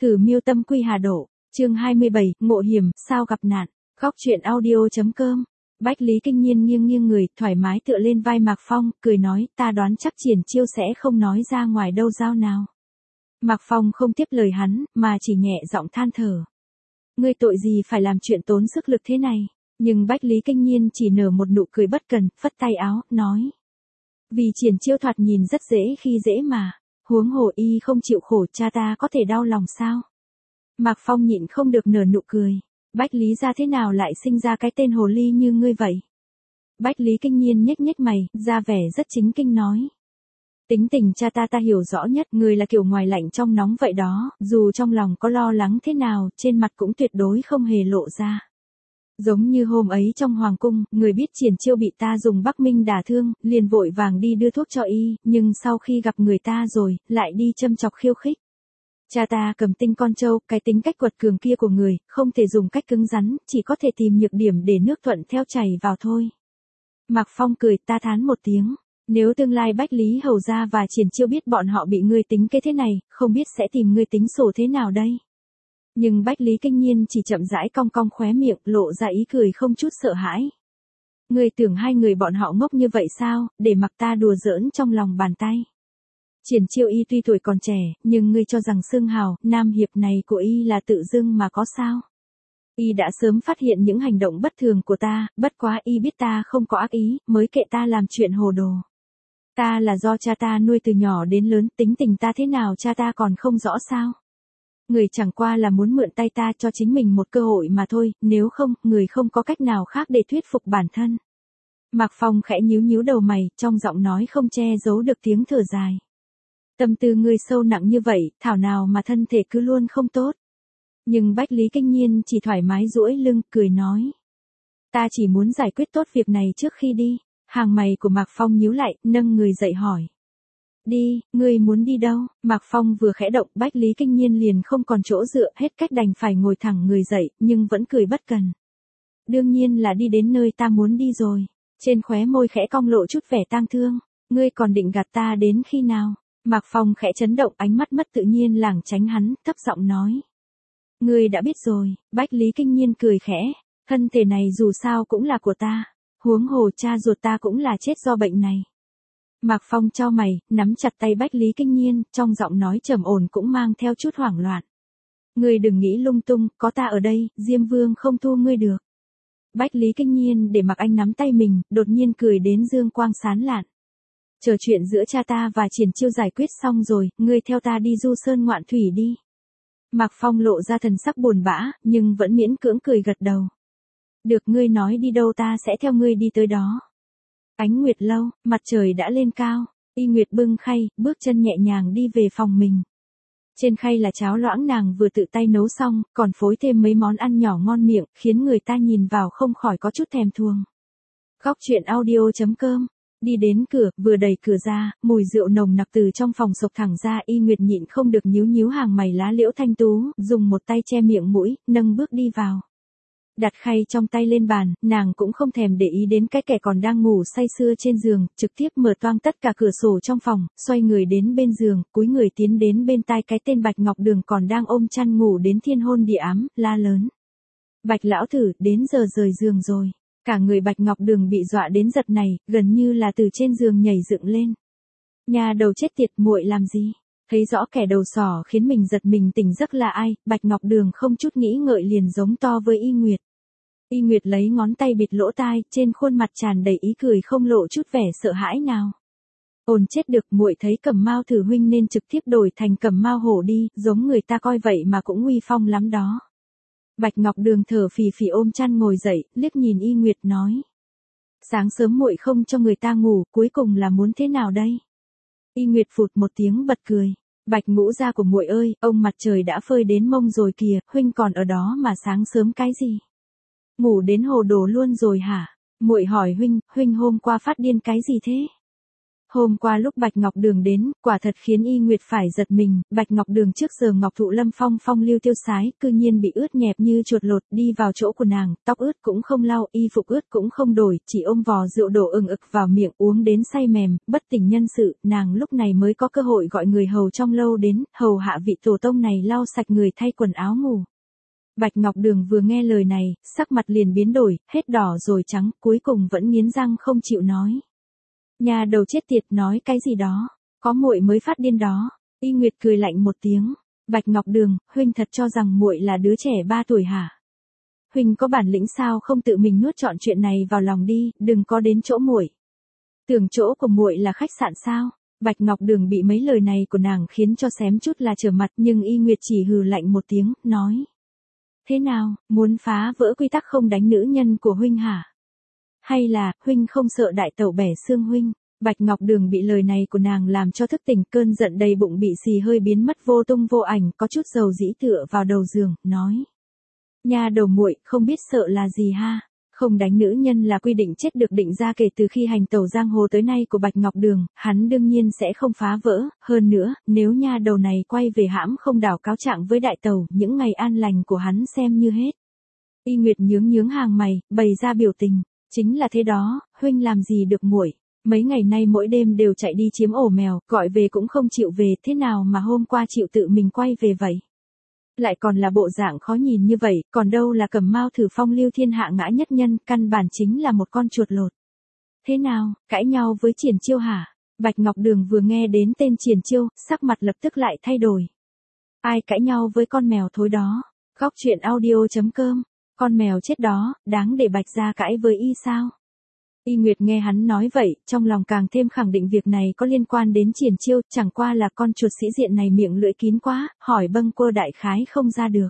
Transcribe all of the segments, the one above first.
Cử Miêu Tâm Quy Hà Độ, chương 27, Ngộ Hiểm, sao gặp nạn, góc truyện audio.com. Bách Lý Kinh Nhiên nghiêng nghiêng người, thoải mái tựa lên vai Mạc Phong, cười nói, ta đoán chắc Triển Chiêu sẽ không nói ra ngoài đâu giao nào. Mạc Phong không tiếp lời hắn, mà chỉ nhẹ giọng than thở. Ngươi tội gì phải làm chuyện tốn sức lực thế này, nhưng Bách Lý Kinh Nhiên chỉ nở một nụ cười bất cần, phất tay áo, nói. Vì Triển Chiêu thoạt nhìn rất dễ khi dễ mà, huống hồ y không chịu khổ cha ta có thể đau lòng sao? Mạc Phong nhịn không được nở nụ cười. Bách Lý ra thế nào lại sinh ra cái tên hồ ly như ngươi vậy? Bách Lý Kinh Nhiên nhếch nhếch mày, ra vẻ rất chính kinh nói. Tính tình cha ta hiểu rõ nhất, người là kiểu ngoài lạnh trong nóng vậy đó, dù trong lòng có lo lắng thế nào, trên mặt cũng tuyệt đối không hề lộ ra. Giống như hôm ấy trong hoàng cung, người biết Triển Chiêu bị ta dùng Bắc Minh đả thương, liền vội vàng đi đưa thuốc cho y, nhưng sau khi gặp người ta rồi, lại đi châm chọc khiêu khích. Cha ta cầm tinh con trâu, cái tính cách quật cường kia của người, không thể dùng cách cứng rắn, chỉ có thể tìm nhược điểm để nước thuận theo chảy vào thôi. Mạc Phong cười, ta thán một tiếng. Nếu tương lai Bách Lý Hầu gia và Triển Chiêu biết bọn họ bị ngươi tính kế thế này, không biết sẽ tìm ngươi tính sổ thế nào đây? Nhưng Bách Lý Kinh Nhiên chỉ chậm rãi cong cong khóe miệng, lộ ra ý cười không chút sợ hãi. Ngươi tưởng hai người bọn họ ngốc như vậy sao, để mặc ta đùa giỡn trong lòng bàn tay. Triển Chiêu y tuy tuổi còn trẻ, nhưng ngươi cho rằng xương hào, nam hiệp này của y là tự dưng mà có sao? Y đã sớm phát hiện những hành động bất thường của ta, bất quá y biết ta không có ác ý, mới kệ ta làm chuyện hồ đồ. Ta là do cha ta nuôi từ nhỏ đến lớn, tính tình ta thế nào cha ta còn không rõ sao? Người chẳng qua là muốn mượn tay ta cho chính mình một cơ hội mà thôi, nếu không, người không có cách nào khác để thuyết phục bản thân. Mạc Phong khẽ nhíu nhíu đầu mày, trong giọng nói không che giấu được tiếng thở dài. Tâm tư ngươi sâu nặng như vậy, thảo nào mà thân thể cứ luôn không tốt. Nhưng Bách Lý Kinh Nhiên chỉ thoải mái duỗi lưng, cười nói. Ta chỉ muốn giải quyết tốt việc này trước khi đi. Hàng mày của Mạc Phong nhíu lại, nâng người dậy hỏi. Đi, ngươi muốn đi đâu? Mạc Phong vừa khẽ động, Bách Lý Kinh Nhiên liền không còn chỗ dựa, hết cách đành phải ngồi thẳng người dậy, nhưng vẫn cười bất cần. Đương nhiên là đi đến nơi ta muốn đi rồi. Trên khóe môi khẽ cong lộ chút vẻ tang thương. Ngươi còn định gạt ta đến khi nào? Mạc Phong khẽ chấn động, ánh mắt mất tự nhiên lảng tránh hắn, thấp giọng nói. Ngươi đã biết rồi. Bách Lý Kinh Nhiên cười khẽ. Thân thể này dù sao cũng là của ta. Huống hồ cha ruột ta cũng là chết do bệnh này. Mạc Phong chau mày, nắm chặt tay Bách Lý Kinh Nhiên, trong giọng nói trầm ổn cũng mang theo chút hoảng loạn. Ngươi đừng nghĩ lung tung, có ta ở đây, Diêm Vương không thu ngươi được. Bách Lý Kinh Nhiên để mặc anh nắm tay mình, đột nhiên cười đến dương quang sán lạn. Chờ chuyện giữa cha ta và Triển Chiêu giải quyết xong rồi, ngươi theo ta đi du sơn ngoạn thủy đi. Mạc Phong lộ ra thần sắc buồn bã, nhưng vẫn miễn cưỡng cười gật đầu. Được, ngươi nói đi đâu ta sẽ theo ngươi đi tới đó. Ánh nguyệt lâu, mặt trời đã lên cao, Y Nguyệt bưng khay, bước chân nhẹ nhàng đi về phòng mình. Trên khay là cháo loãng nàng vừa tự tay nấu xong, còn phối thêm mấy món ăn nhỏ ngon miệng, khiến người ta nhìn vào không khỏi có chút thèm thuồng. Góc truyện audio.com. Đi đến cửa, vừa đẩy cửa ra, mùi rượu nồng nặc từ trong phòng sộc thẳng ra, Y Nguyệt nhịn không được nhíu nhíu hàng mày lá liễu thanh tú, dùng một tay che miệng mũi, nâng bước đi vào. Đặt khay trong tay lên bàn, nàng cũng không thèm để ý đến cái kẻ còn đang ngủ say sưa trên giường, trực tiếp mở toang tất cả cửa sổ trong phòng, xoay người đến bên giường, cúi người tiến đến bên tai cái tên Bạch Ngọc Đường còn đang ôm chăn ngủ đến thiên hôn địa ám, la lớn. Bạch lão thử, đến giờ rời giường rồi. Cả người Bạch Ngọc Đường bị dọa đến giật này, gần như là từ trên giường nhảy dựng lên. Nhà đầu chết tiệt, muội làm gì? Thấy rõ kẻ đầu sỏ khiến mình giật mình tỉnh giấc là ai, Bạch Ngọc Đường không chút nghĩ ngợi liền giống to với Y Nguyệt. Y Nguyệt lấy ngón tay bịt lỗ tai, trên khuôn mặt tràn đầy ý cười không lộ chút vẻ sợ hãi nào. Ồn chết được, muội thấy Cẩm Mao thử huynh nên trực tiếp đổi thành Cẩm Mao hổ đi, giống người ta coi vậy mà cũng uy phong lắm đó. Bạch Ngọc Đường thở phì phì ôm chăn ngồi dậy, liếc nhìn Y Nguyệt nói. Sáng sớm muội không cho người ta ngủ, cuối cùng là muốn thế nào đây? Y Nguyệt phụt một tiếng bật cười. Bạch ngũ gia của muội ơi, ông mặt trời đã phơi đến mông rồi kìa, huynh còn ở đó mà sáng sớm cái gì? Ngủ đến hồ đồ luôn rồi hả? Muội hỏi huynh hôm qua phát điên cái gì thế? Hôm qua lúc Bạch Ngọc Đường đến, quả thật khiến Y Nguyệt phải giật mình, Bạch Ngọc Đường trước giờ Ngọc Thụ Lâm phong phong lưu tiêu sái, cư nhiên bị ướt nhẹp như chuột lột, đi vào chỗ của nàng, tóc ướt cũng không lau, y phục ướt cũng không đổi, chỉ ôm vò rượu đổ ừng ực vào miệng uống đến say mềm, bất tỉnh nhân sự, nàng lúc này mới có cơ hội gọi người hầu trong lâu đến, hầu hạ vị tổ tông này lau sạch người thay quần áo ngủ. Bạch Ngọc Đường vừa nghe lời này, sắc mặt liền biến đổi, hết đỏ rồi trắng, cuối cùng vẫn nghiến răng không chịu nói. Nhà đầu chết tiệt nói cái gì đó, có muội mới phát điên đó. Y Nguyệt cười lạnh một tiếng. Bạch Ngọc Đường, huynh thật cho rằng muội là đứa trẻ 3 tuổi hả? Huynh có bản lĩnh sao không tự mình nuốt trọn chuyện này vào lòng đi, đừng có đến chỗ muội. Tưởng chỗ của muội là khách sạn sao? Bạch Ngọc Đường bị mấy lời này của nàng khiến cho xém chút là trở mặt, nhưng Y Nguyệt chỉ hừ lạnh một tiếng, nói: Thế nào, muốn phá vỡ quy tắc không đánh nữ nhân của huynh hả? Hay là, huynh không sợ đại tẩu bẻ xương huynh? Bạch Ngọc Đường bị lời này của nàng làm cho thức tỉnh, cơn giận đầy bụng bị xì hơi biến mất vô tung vô ảnh, có chút dầu dĩ tựa vào đầu giường, nói: Nhà đầu muội, không biết sợ là gì ha? Không đánh nữ nhân là quy định chết được định ra kể từ khi hành tẩu giang hồ tới nay của Bạch Ngọc Đường, hắn đương nhiên sẽ không phá vỡ, hơn nữa, nếu nha đầu này quay về hãm không đảo cáo trạng với đại tẩu, những ngày an lành của hắn xem như hết. Y Nguyệt nhướng hàng mày, bày ra biểu tình, chính là thế đó, huynh làm gì được muội. Mấy ngày nay mỗi đêm đều chạy đi chiếm ổ mèo, gọi về cũng không chịu về, thế nào mà hôm qua chịu tự mình quay về vậy? Lại còn là bộ dạng khó nhìn như vậy, còn đâu là Cẩm Mao thử phong lưu thiên hạ ngã nhất nhân, căn bản chính là một con chuột lột. Thế nào, cãi nhau với Triển Chiêu hả? Bạch Ngọc Đường vừa nghe đến tên Triển Chiêu, sắc mặt lập tức lại thay đổi. Ai cãi nhau với con mèo thối đó? Góc truyện audio.com, con mèo chết đó, đáng để Bạch gia cãi với y sao? Y Nguyệt nghe hắn nói vậy, trong lòng càng thêm khẳng định việc này có liên quan đến Triển Chiêu, chẳng qua là con chuột sĩ diện này miệng lưỡi kín quá, hỏi bâng quơ đại khái không ra được.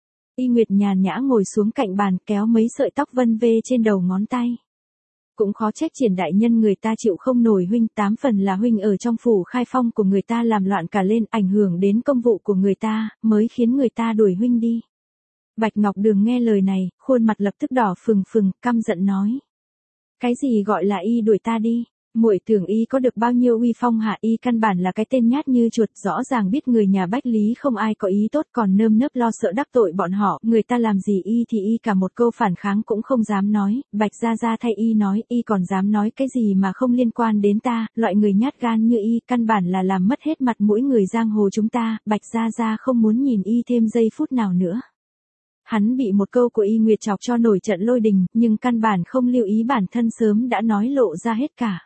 Y Nguyệt nhàn nhã ngồi xuống cạnh bàn, kéo mấy sợi tóc vân vê trên đầu ngón tay. Cũng khó trách Triển đại nhân người ta chịu không nổi huynh, 8 phần là huynh ở trong phủ khai phong của người ta làm loạn cả lên, ảnh hưởng đến công vụ của người ta, mới khiến người ta đuổi huynh đi. Bạch Ngọc Đường nghe lời này, khuôn mặt lập tức đỏ phừng phừng, căm giận nói: Cái gì gọi là y đuổi ta đi? Muội tưởng y có được bao nhiêu uy phong hả? Y căn bản là cái tên nhát như chuột, rõ ràng biết người nhà Bách Lý không ai có ý tốt, còn nơm nớp lo sợ đắc tội bọn họ, người ta làm gì y thì y cả một câu phản kháng cũng không dám nói. Bạch gia gia thay y nói, y còn dám nói cái gì mà không liên quan đến ta, loại người nhát gan như y căn bản là làm mất hết mặt mũi người giang hồ chúng ta, Bạch gia gia không muốn nhìn y thêm giây phút nào nữa. Hắn bị một câu của Y Nguyệt chọc cho nổi trận lôi đình, nhưng căn bản không lưu ý bản thân sớm đã nói lộ ra hết cả.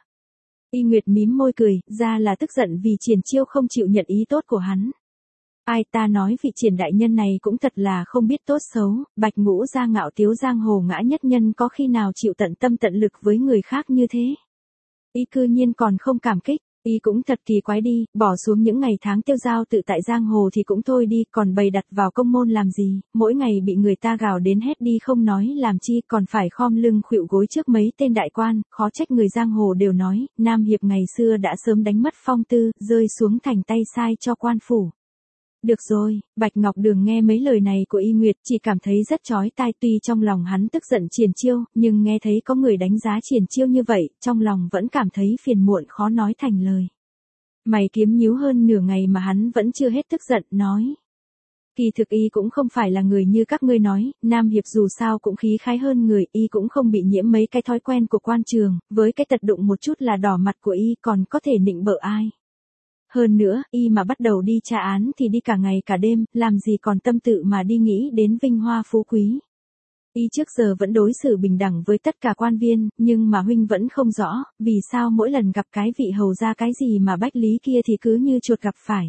Y Nguyệt mím môi cười, ra là tức giận vì Triển Chiêu không chịu nhận ý tốt của hắn. Ai ta nói vị Triển đại nhân này cũng thật là không biết tốt xấu, Bạch Ngũ gia ngạo tiếu giang hồ ngã nhất nhân có khi nào chịu tận tâm tận lực với người khác như thế. Y cư nhiên còn không cảm kích. Y cũng thật kỳ quái đi, bỏ xuống những ngày tháng tiêu dao tự tại giang hồ thì cũng thôi đi, còn bày đặt vào công môn làm gì, mỗi ngày bị người ta gào đến hét đi không nói làm chi, còn phải khom lưng khuỵu gối trước mấy tên đại quan, khó trách người giang hồ đều nói, Nam Hiệp ngày xưa đã sớm đánh mất phong tư, rơi xuống thành tay sai cho quan phủ. Được rồi, Bạch Ngọc Đường nghe mấy lời này của Y Nguyệt chỉ cảm thấy rất chói tai, tuy trong lòng hắn tức giận Triển Chiêu, nhưng nghe thấy có người đánh giá Triển Chiêu như vậy, trong lòng vẫn cảm thấy phiền muộn khó nói thành lời. Mày kiếm nhíu hơn nửa ngày mà hắn vẫn chưa hết tức giận, nói: Kỳ thực y cũng không phải là người như các ngươi nói, Nam Hiệp dù sao cũng khí khái hơn người, y cũng không bị nhiễm mấy cái thói quen của quan trường, với cái tật đụng một chút là đỏ mặt của y còn có thể nịnh bợ ai. Hơn nữa, y mà bắt đầu đi tra án thì đi cả ngày cả đêm, làm gì còn tâm tự mà đi nghĩ đến vinh hoa phú quý. Y trước giờ vẫn đối xử bình đẳng với tất cả quan viên, nhưng mà huynh vẫn không rõ, vì sao mỗi lần gặp cái vị hầu ra cái gì mà Bách Lý kia thì cứ như chuột gặp phải.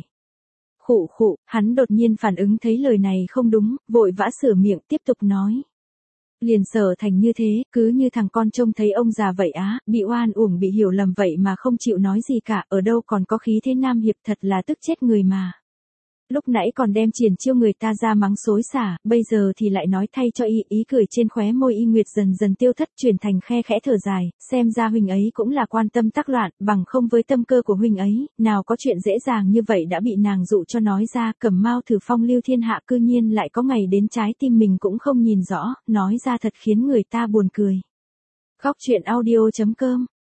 Khụ khụ, hắn đột nhiên phản ứng thấy lời này không đúng, vội vã sửa miệng tiếp tục nói. Liền Sở Thành như thế, cứ như thằng con trông thấy ông già vậy á, bị oan uổng bị hiểu lầm vậy mà không chịu nói gì cả, ở đâu còn có khí thế Nam Hiệp, thật là tức chết người mà. Lúc nãy còn đem Triển Chiêu người ta ra mắng xối xả, bây giờ thì lại nói thay cho y, ý cười trên khóe môi Y Nguyệt dần dần tiêu thất, chuyển thành khe khẽ thở dài, xem ra huynh ấy cũng là quan tâm tác loạn, bằng không với tâm cơ của huynh ấy, nào có chuyện dễ dàng như vậy đã bị nàng dụ cho nói ra, Cẩm Mao thử phong lưu thiên hạ cư nhiên lại có ngày đến trái tim mình cũng không nhìn rõ, nói ra thật khiến người ta buồn cười. Góc truyện audio.com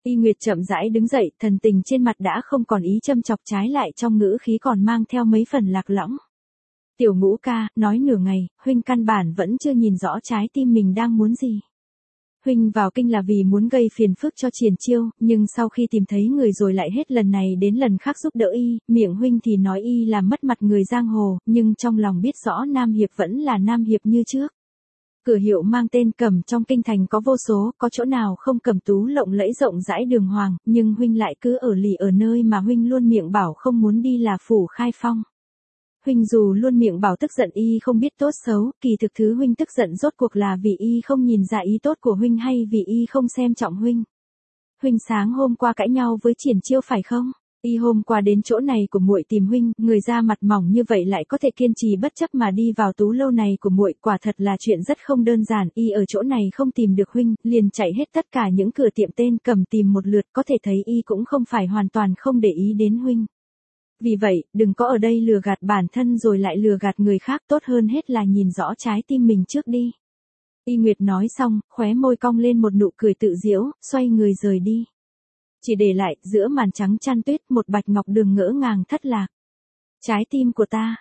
Y Nguyệt chậm rãi đứng dậy, thần tình trên mặt đã không còn ý châm chọc, trái lại trong ngữ khí còn mang theo mấy phần lạc lõng. Tiểu Ngũ ca, nói nửa ngày, huynh căn bản vẫn chưa nhìn rõ trái tim mình đang muốn gì. Huynh vào kinh là vì muốn gây phiền phức cho Triển Chiêu, nhưng sau khi tìm thấy người rồi lại hết lần này đến lần khác giúp đỡ y, miệng huynh thì nói y làm mất mặt người giang hồ, nhưng trong lòng biết rõ Nam Hiệp vẫn là Nam Hiệp như trước. Cửa hiệu mang tên Cẩm trong kinh thành có vô số, có chỗ nào không Cẩm tú lộng lẫy rộng rãi đường hoàng, nhưng huynh lại cứ ở lì ở nơi mà huynh luôn miệng bảo không muốn đi là Phủ Khai Phong. Huynh dù luôn miệng bảo tức giận y không biết tốt xấu, kỳ thực thứ huynh tức giận rốt cuộc là vì y không nhìn ra ý tốt của huynh hay vì y không xem trọng huynh. Huynh sáng hôm qua cãi nhau với Triển Chiêu phải không? Y hôm qua đến chỗ này của muội tìm huynh, người da mặt mỏng như vậy lại có thể kiên trì bất chấp mà đi vào tú lâu này của muội, quả thật là chuyện rất không đơn giản. Y ở chỗ này không tìm được huynh, liền chạy hết tất cả những cửa tiệm tên Cẩm tìm một lượt, có thể thấy y cũng không phải hoàn toàn không để ý đến huynh. Vì vậy, đừng có ở đây lừa gạt bản thân rồi lại lừa gạt người khác, tốt hơn hết là nhìn rõ trái tim mình trước đi. Y Nguyệt nói xong, khóe môi cong lên một nụ cười tự giễu, xoay người rời đi. Chỉ để lại, giữa màn trắng chăn tuyết, một bạch ngọc đường ngỡ ngàng thất lạc. Trái tim của ta, ..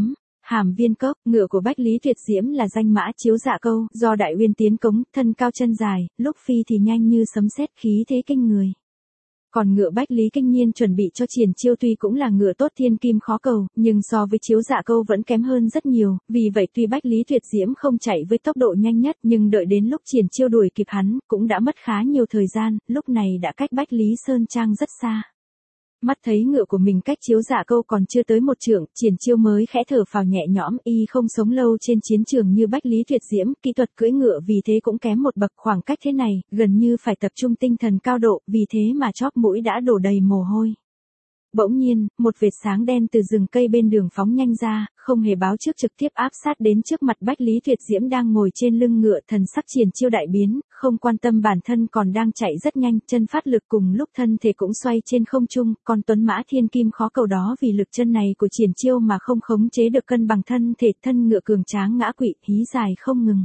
Hàm Viên Cốc, ngựa của Bách Lý Tuyệt Diễm là danh mã Chiếu Dạ Câu, do Đại Uyên tiến cống, thân cao chân dài, lúc phi thì nhanh như sấm sét, khí thế kinh người. Còn ngựa Bách Lý Kinh Nhiên chuẩn bị cho Triển Chiêu tuy cũng là ngựa tốt thiên kim khó cầu, nhưng so với Chiếu Dạ Câu vẫn kém hơn rất nhiều, vì vậy tuy Bách Lý Tuyệt Diễm không chạy với tốc độ nhanh nhất, nhưng đợi đến lúc Triển Chiêu đuổi kịp hắn, cũng đã mất khá nhiều thời gian, lúc này đã cách Bách Lý Sơn Trang rất xa. Mắt thấy ngựa của mình cách Chiếu Dạ Câu còn chưa tới một trượng, Triển Chiêu mới khẽ thở phào nhẹ nhõm, y không sống lâu trên chiến trường như Bách Lý Tuyệt Diễm, kỹ thuật cưỡi ngựa vì thế cũng kém một bậc, khoảng cách thế này, gần như phải tập trung tinh thần cao độ, vì thế mà chóp mũi đã đổ đầy mồ hôi. Bỗng nhiên, một vệt sáng đen từ rừng cây bên đường phóng nhanh ra, không hề báo trước trực tiếp áp sát đến trước mặt Bách Lý Tuyệt Diễm đang ngồi trên lưng ngựa, thần sắc Triển Chiêu đại biến, không quan tâm bản thân còn đang chạy rất nhanh, chân phát lực cùng lúc thân thể cũng xoay trên không trung, còn tuấn mã thiên kim khó cầu đó vì lực chân này của Triển Chiêu mà không khống chế được cân bằng thân thể, thân ngựa cường tráng ngã quỵ, hí dài không ngừng.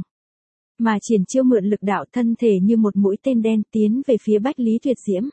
Mà Triển Chiêu mượn lực đạo thân thể như một mũi tên đen tiến về phía Bách Lý Tuyệt Diễm.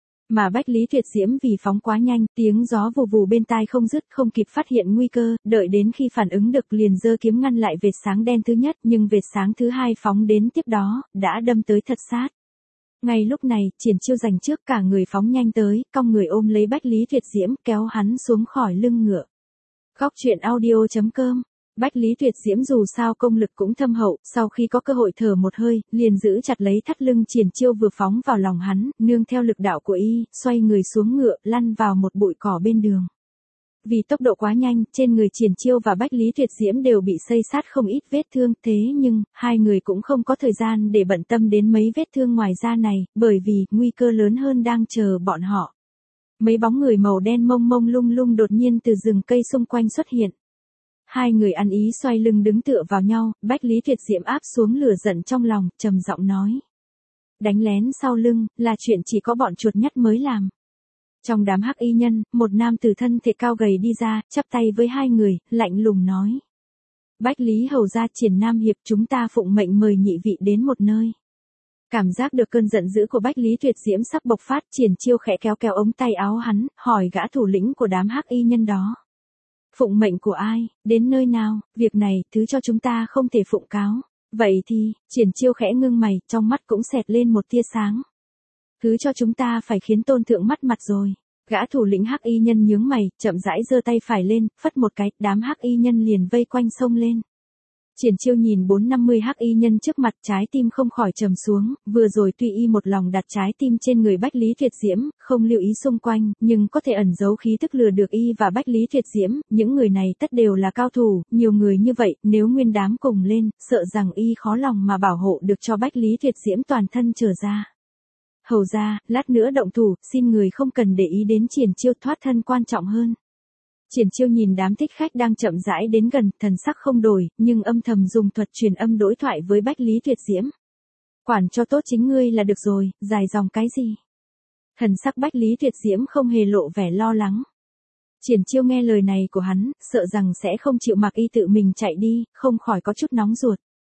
Mà Bách Lý Tuyệt Diễm vì phóng quá nhanh, tiếng gió vù vù bên tai không dứt, không kịp phát hiện nguy cơ, đợi đến khi phản ứng được liền giơ kiếm ngăn lại vệt sáng đen thứ nhất, nhưng vệt sáng thứ hai phóng đến tiếp đó, đã đâm tới thật sát. Ngay lúc này, Triển Chiêu giành trước, cả người phóng nhanh tới, cong người ôm lấy Bách Lý Tuyệt Diễm, kéo hắn xuống khỏi lưng ngựa. Góc truyện audio.com. Bách Lý Tuyệt Diễm dù sao công lực cũng thâm hậu, sau khi có cơ hội thở một hơi, liền giữ chặt lấy thắt lưng Triển Chiêu vừa phóng vào lòng hắn, nương theo lực đạo của y, xoay người xuống ngựa, lăn vào một bụi cỏ bên đường. Vì tốc độ quá nhanh, trên người Triển Chiêu và Bách Lý Tuyệt Diễm đều bị xây sát không ít vết thương, thế nhưng, hai người cũng không có thời gian để bận tâm đến mấy vết thương ngoài da này, bởi vì, nguy cơ lớn hơn đang chờ bọn họ. Mấy bóng người màu đen mông mông lung lung đột nhiên từ rừng cây xung quanh xuất hiện. Hai người ăn ý xoay lưng đứng tựa vào nhau, Bách Lý Tuyệt Diễm áp xuống lửa giận trong lòng, trầm giọng nói. Đánh lén sau lưng, là chuyện chỉ có bọn chuột nhắt mới làm. Trong đám hắc y nhân, một nam tử thân thể cao gầy đi ra, chắp tay với hai người, lạnh lùng nói. Bách Lý hầu gia Triển Nam Hiệp, chúng ta phụng mệnh mời nhị vị đến một nơi. Cảm giác được cơn giận dữ của Bách Lý Tuyệt Diễm sắp bộc phát, Triển Chiêu khẽ kéo kéo ống tay áo hắn, hỏi gã thủ lĩnh của đám hắc y nhân đó. Phụng mệnh của ai, đến nơi nào, việc này, thứ cho chúng ta không thể phụng cáo. Vậy thì, Triển Chiêu khẽ ngưng mày, trong mắt cũng xẹt lên một tia sáng. Thứ cho chúng ta phải khiến tôn thượng mất mặt rồi. Gã thủ lĩnh hắc y nhân nhướng mày, chậm rãi giơ tay phải lên, phất một cái, đám hắc y nhân liền vây quanh xông lên. Triển Chiêu nhìn 450 hắc y nhân trước mặt, trái tim không khỏi trầm xuống, vừa rồi tuy y một lòng đặt trái tim trên người Bách Lý Tuyệt Diễm, không lưu ý xung quanh, nhưng có thể ẩn giấu khí tức lừa được y và Bách Lý Tuyệt Diễm, những người này tất đều là cao thủ, nhiều người như vậy, nếu nguyên đám cùng lên, sợ rằng y khó lòng mà bảo hộ được cho Bách Lý Tuyệt Diễm toàn thân trở ra. Hầu ra, lát nữa động thủ, xin người không cần để ý đến Triển Chiêu, thoát thân quan trọng hơn. Triển Chiêu nhìn đám thích khách đang chậm rãi đến gần, thần sắc không đổi, nhưng âm thầm dùng thuật truyền âm đối thoại với Bách Lý Tuyệt Diễm. Quản cho tốt chính ngươi là được rồi, dài dòng cái gì? Thần sắc Bách Lý Tuyệt Diễm không hề lộ vẻ lo lắng. Triển Chiêu nghe lời này của hắn, sợ rằng sẽ không chịu mặc y tự mình chạy đi, không khỏi có chút nóng ruột.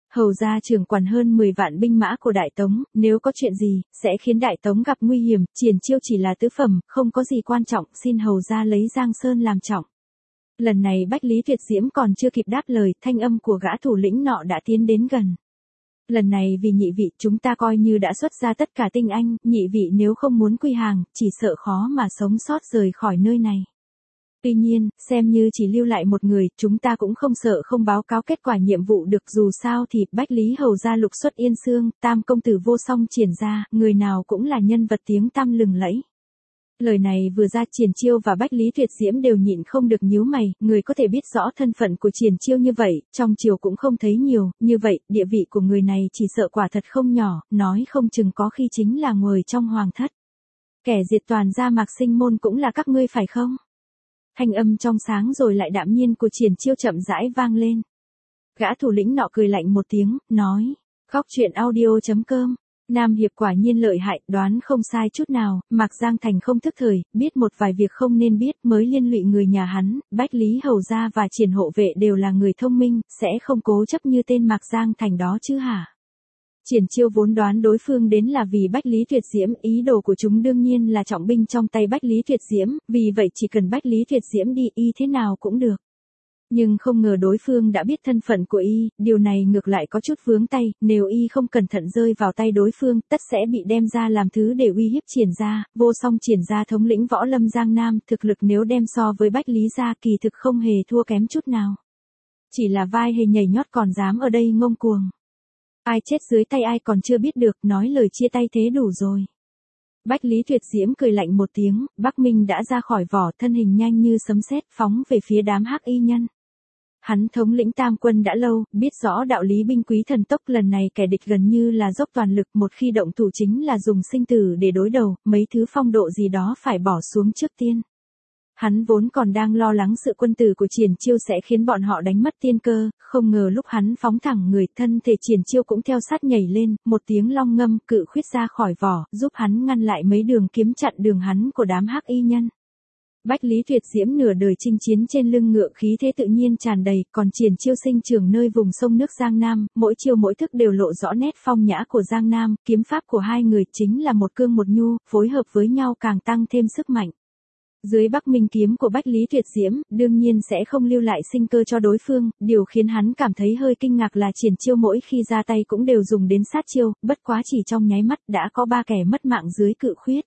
Hầu gia trưởng quản hơn 10 vạn binh mã của Đại Tống, nếu có chuyện gì, sẽ khiến Đại Tống gặp nguy hiểm, Triển Chiêu chỉ là tứ phẩm, không có gì quan trọng, xin hầu gia lấy Giang Sơn làm trọng. Lần này Bách Lý Tuyệt Diễm còn chưa kịp đáp lời, thanh âm của gã thủ lĩnh nọ đã tiến đến gần. Lần này vì nhị vị chúng ta coi như đã xuất ra tất cả tinh anh, nhị vị nếu không muốn quy hàng, chỉ sợ khó mà sống sót rời khỏi nơi này. Tuy nhiên, xem như chỉ lưu lại một người, chúng ta cũng không sợ không báo cáo kết quả nhiệm vụ được, dù sao thì Bách Lý hầu gia lục xuất Yên Xương, Tam công tử vô song Triển gia, người nào cũng là nhân vật tiếng tăm lừng lẫy. Lời này vừa ra, Triển Chiêu và Bách Lý Tuyệt Diễm đều nhịn không được nhíu mày, người có thể biết rõ thân phận của Triển Chiêu như vậy, trong triều cũng không thấy nhiều, như vậy, địa vị của người này chỉ sợ quả thật không nhỏ, nói không chừng có khi chính là ngồi trong hoàng thất. Kẻ diệt toàn gia Mạc Sinh môn cũng là các ngươi phải không? Thanh âm trong sáng rồi lại đạm nhiên của Triển Chiêu chậm rãi vang lên. Gã thủ lĩnh nọ cười lạnh một tiếng, nói, Góc truyện audio.com, Nam Hiệp quả nhiên lợi hại, đoán không sai chút nào, Mạc Giang Thành không thức thời, biết một vài việc không nên biết mới liên lụy người nhà hắn, Bách Lý hầu gia và Triển hộ vệ đều là người thông minh, sẽ không cố chấp như tên Mạc Giang Thành đó chứ hả? Triển Chiêu vốn đoán đối phương đến là vì Bách Lý Tuyệt Diễm, ý đồ của chúng đương nhiên là trọng binh trong tay Bách Lý Tuyệt Diễm, vì vậy chỉ cần Bách Lý Tuyệt Diễm đi y thế nào cũng được. Nhưng không ngờ đối phương đã biết thân phận của y, điều này ngược lại có chút vướng tay, nếu y không cẩn thận rơi vào tay đối phương, tất sẽ bị đem ra làm thứ để uy hiếp Triển gia, vô song Triển gia thống lĩnh võ lâm Giang Nam, thực lực nếu đem so với Bách Lý gia kỳ thực không hề thua kém chút nào. Chỉ là vai hề nhảy nhót còn dám ở đây ngông cuồng. Ai chết dưới tay ai còn chưa biết được, nói lời chia tay thế đủ rồi. Bách Lý Tuyệt Diễm cười lạnh một tiếng, Bắc Minh đã ra khỏi vỏ, thân hình nhanh như sấm sét phóng về phía đám hắc y nhân. Hắn thống lĩnh tam quân đã lâu, biết rõ đạo lý binh quý thần tốc, lần này kẻ địch gần như là dốc toàn lực, một khi động thủ chính là dùng sinh tử để đối đầu, mấy thứ phong độ gì đó phải bỏ xuống trước tiên. Hắn vốn còn đang lo lắng sự quân tử của Triển Chiêu sẽ khiến bọn họ đánh mất tiên cơ, không ngờ lúc hắn phóng thẳng người, thân thể Triển Chiêu cũng theo sát nhảy lên, một tiếng long ngâm, cự khuyết ra khỏi vỏ, giúp hắn ngăn lại mấy đường kiếm chặn đường hắn của đám hắc y nhân. Bách Lý Tuyệt Diễm nửa đời chinh chiến trên lưng ngựa, khí thế tự nhiên tràn đầy, còn Triển Chiêu sinh trưởng nơi vùng sông nước Giang Nam, mỗi chiêu mỗi thức đều lộ rõ nét phong nhã của Giang Nam, kiếm pháp của hai người chính là một cương một nhu, phối hợp với nhau càng tăng thêm sức mạnh. Dưới Bắc Minh kiếm của Bách Lý Tuyệt Diễm, đương nhiên sẽ không lưu lại sinh cơ cho đối phương, điều khiến hắn cảm thấy hơi kinh ngạc là Triển Chiêu mỗi khi ra tay cũng đều dùng đến sát chiêu, bất quá chỉ trong nháy mắt đã có 3 kẻ mất mạng dưới cự khuyết.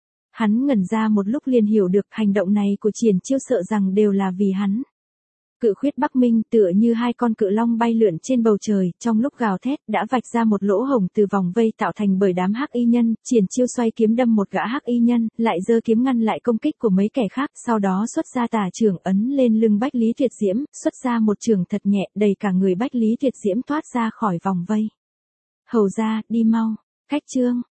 Hắn ngẩn ra một lúc liền hiểu được hành động này của Triển Chiêu sợ rằng đều là vì hắn. Cự khuyết Bắc Minh tựa như hai con cự long bay lượn trên bầu trời, trong lúc gào thét đã vạch ra một lỗ hổng từ vòng vây tạo thành bởi đám hắc y nhân, Triển Chiêu xoay kiếm đâm một gã hắc y nhân, lại giơ kiếm ngăn lại công kích của mấy kẻ khác, sau đó xuất ra tà chưởng ấn lên lưng Bách Lý Tuyệt Diễm, xuất ra một chưởng thật nhẹ, đẩy cả người Bách Lý Tuyệt Diễm thoát ra khỏi vòng vây. Hầu gia, đi mau. Khách trương.